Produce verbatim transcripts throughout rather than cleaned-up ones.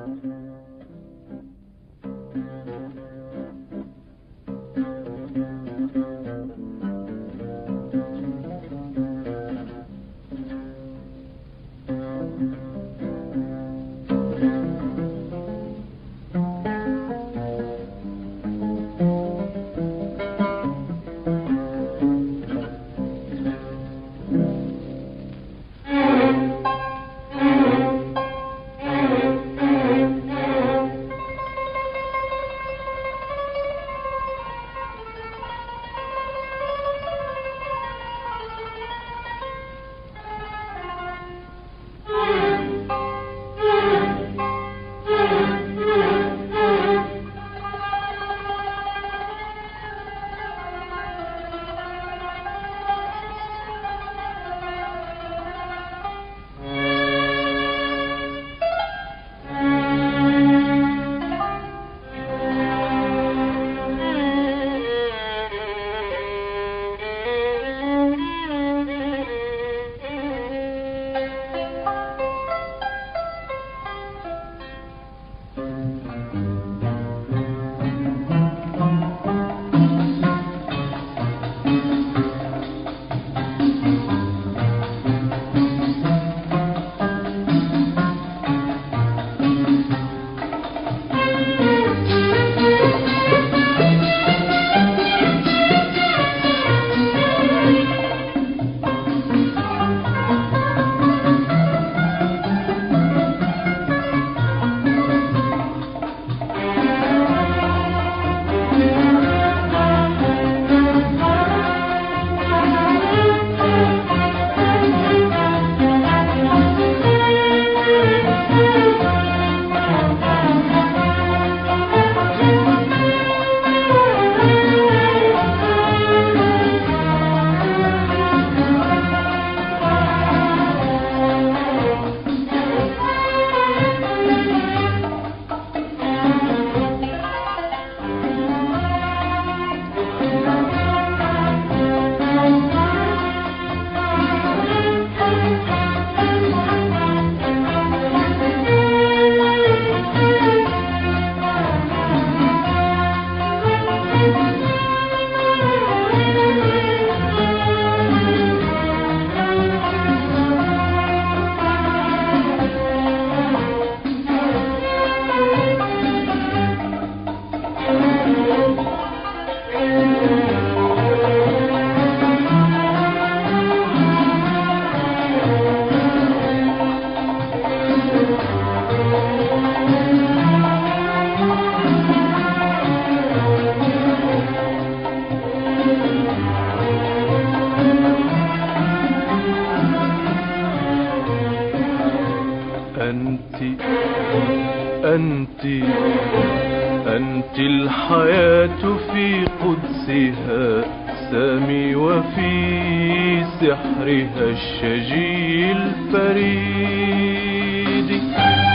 أنت أنت الحياة في قدسها سامي وفي سحرها الشجي الفريد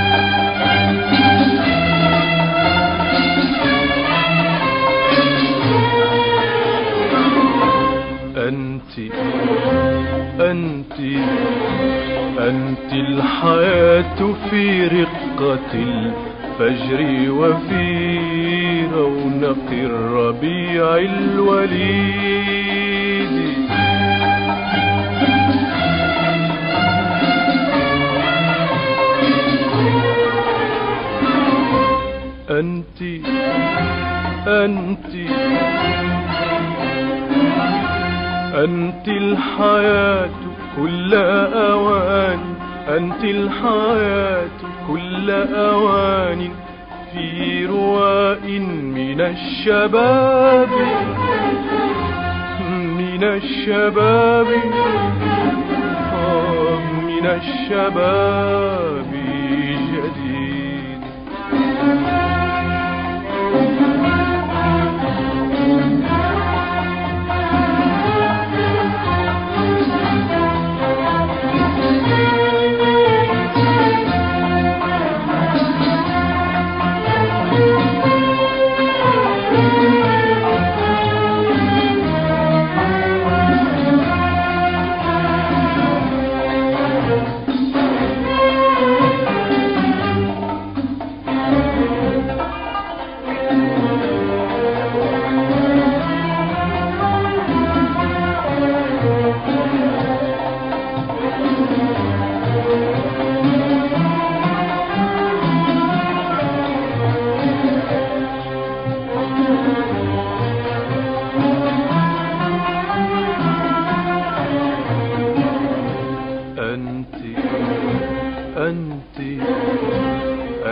أنت أنت أنت الحياة في رقة الفجر وفي رونق الربيع الوليد أنت أنت أنت الحياة كل أوان أنت الحياة كل أوان في رواء من الشباب من الشباب من الشباب جديد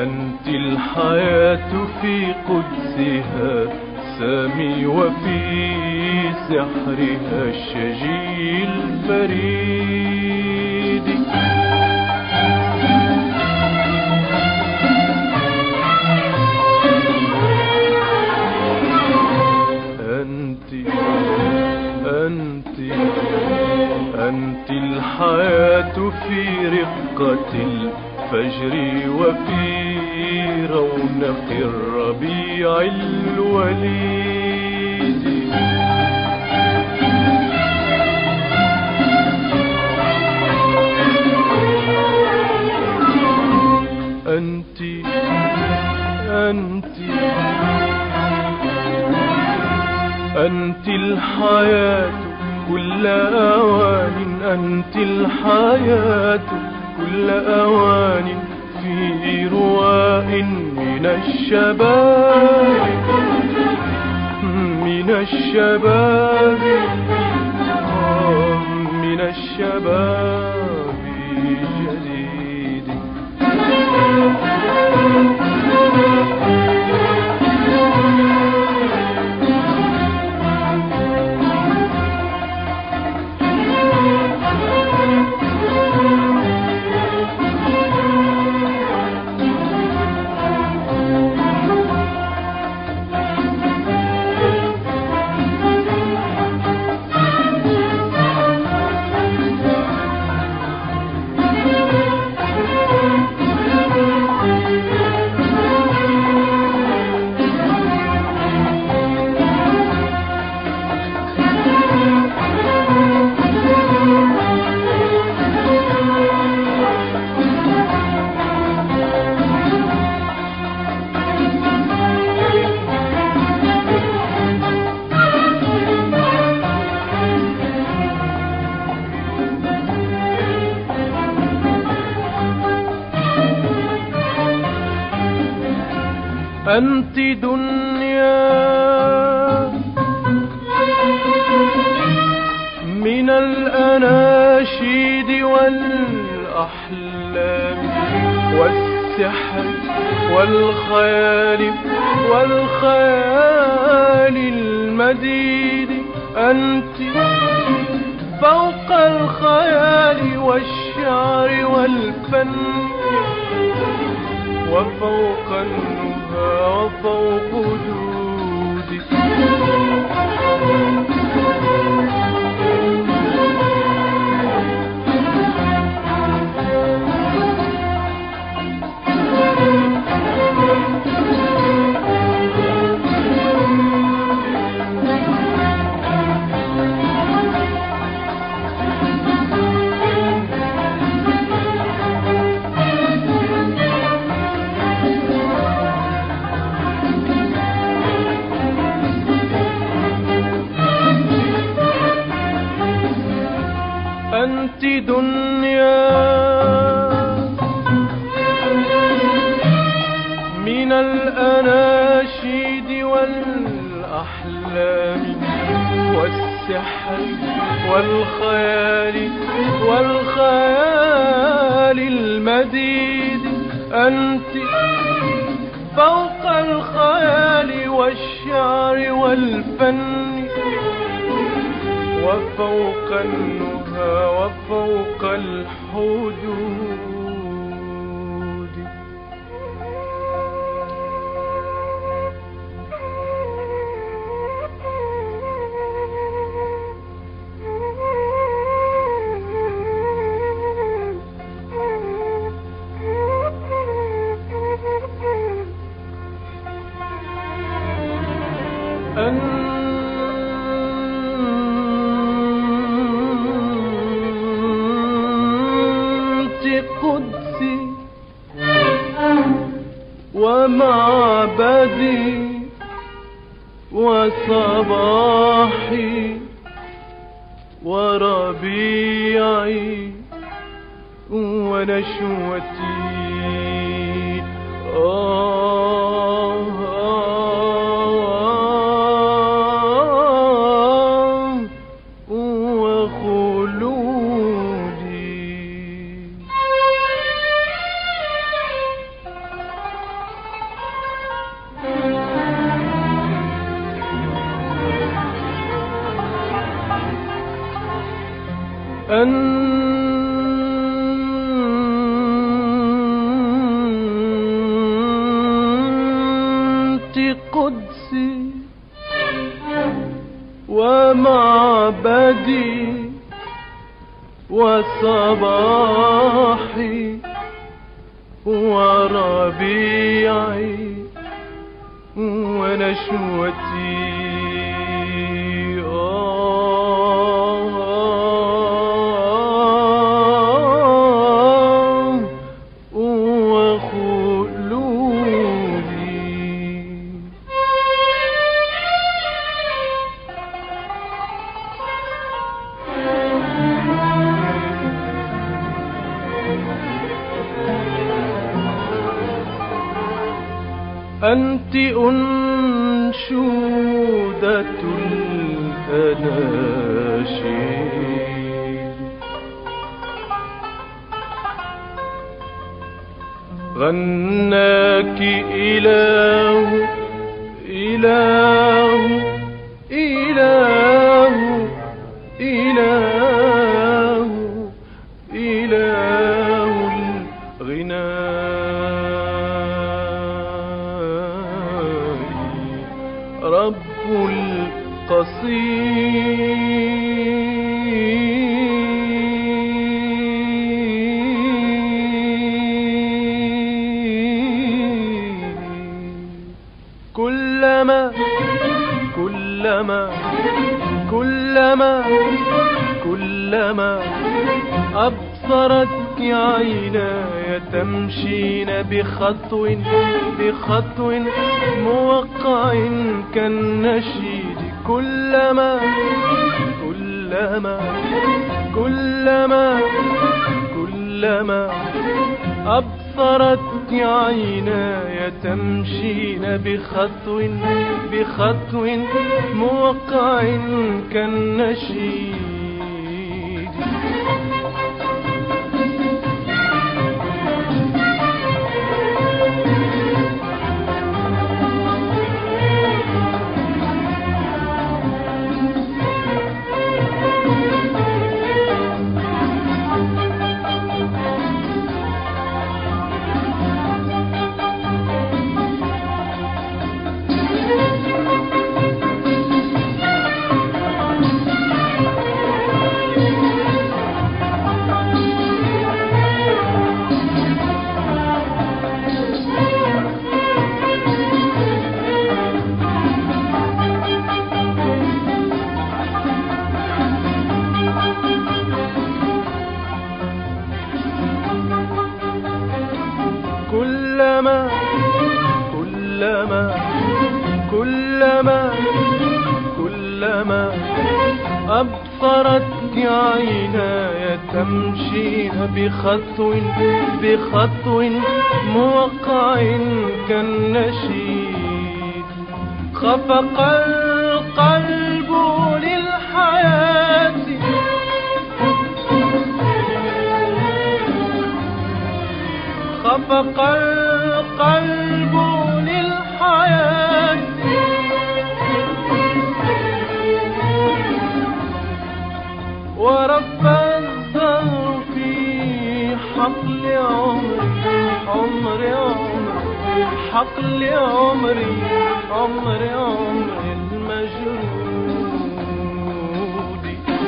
أنت الحياة في قدسها سامي، وفي سحرها الشجي الفريد. أنت أنت أنت الحياة في رقة الفجر، وفي رونق الربيع الوليد. أنت أنت أنت الحياة كل أوان، أنت الحياة كل أوان في رواء من الشباب، من الشباب، من الشباب جديد. أنت دنيا من الأناشيد والأحلام والسحر والخيال والخيال المديد. أنت فوق الخيال والشعر والفن، وفوق النهى وفوق جودك. أنت دنيا من الأناشيد والأحلام والسحر والخيال والخيال المديد. أنت فوق الخيال والشعر والفن، وفوق النهى وفوق الحدود. أنت قدسي ومعبدي وصباحي وربيعي ونشوتي. آه آه وخلودي. أنت قدسي ومعبدي وصباحي وربيعي ونشوتي. أنت أنشودة الأناشيد غناك إله إله إله إله إله الغناء رب القصيد. كلما كلما كلما كلما أبصرتك عيناي تمشين بخطو بخطو موقع كالنشيد. كلما كلما كلما كلما أبصرتك عيناي تمشين بخطو بخطو موقع كالنشيد. كلما كلما كلما كلما أبصرتك عيناي تمشين بخطو بخطو موقع كالنشيد. خفق القلب للحياة خفق القلب للحياة ورب الزهر في حقل عمري عمري عمري حقل عمري عمري عمري المجهود.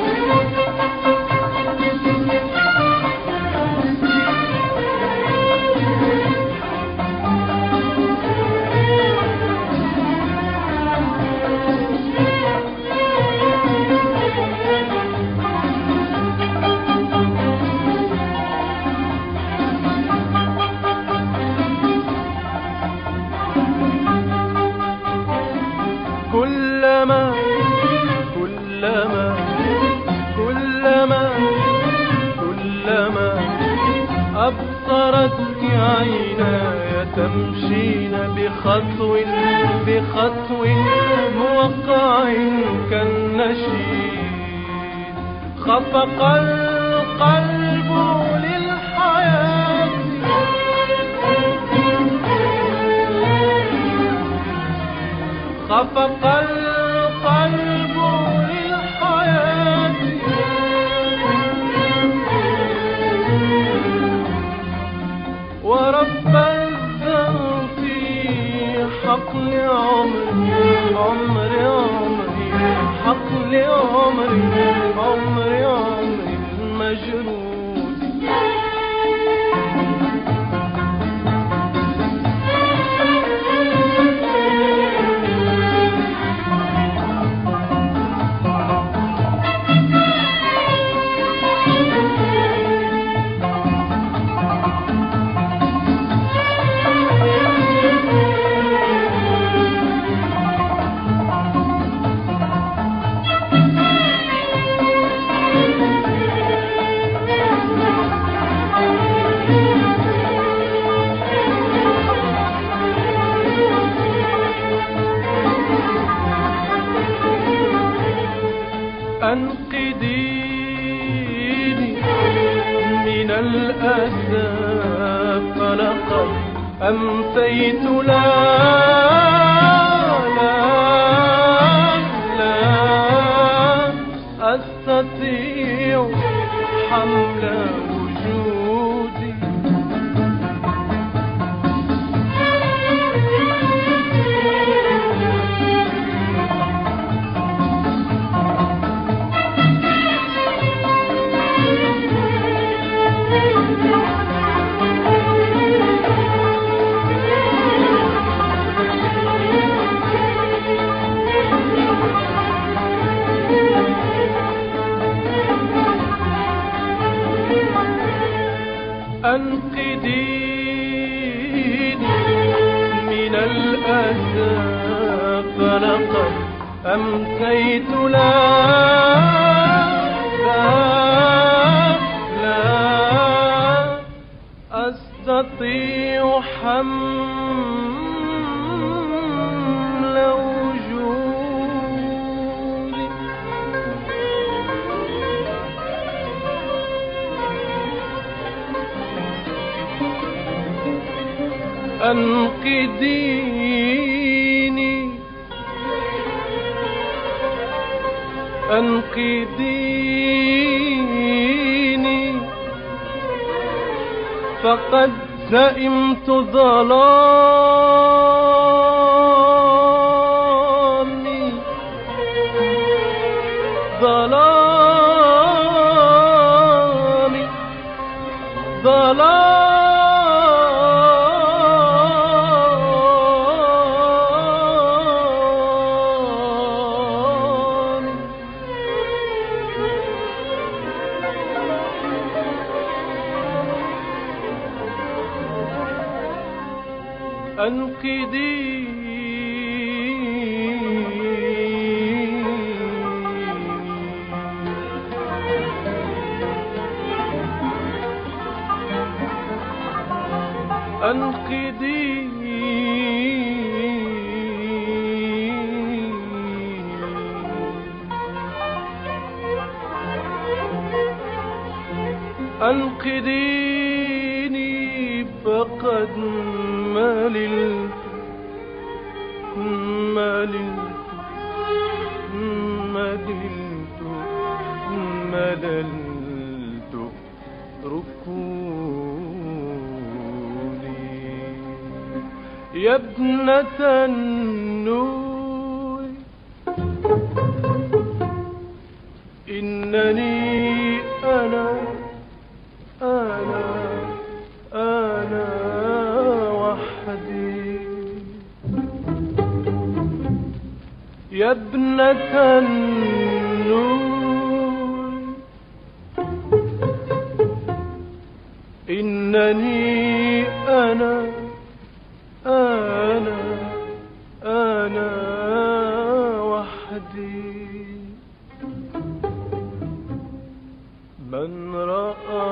كلما كلما كلما كلما أبصرتك عيناي تمشين بخطو بخطو موقع كالنشيد. خفق القلب للحياة خفق القلب للحياة حقل عمري عمري عمري حقل عمري عمري عمري المجرود. أنقذيني من الأسى فلقد أمسيت لا لا لا أستطيع حمل وجودي. أنقذيني من الأسى فلقد أمسيت لا لا لا أستطيع حمل وجودي. أنقذيني أنقذيني فقد سئمت ظلامي ظلامي ظلامي أنقذيني فقد مللت مللت مللت مللت ركوني. يا ابنة النور إنني أنا أنا أنا وحدي. يا ابنة النور إنني أنا أنا أنا وحدي. من رأى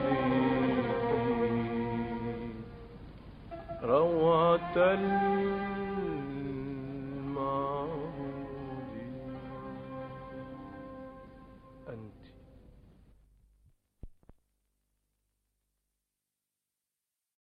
فيك روعة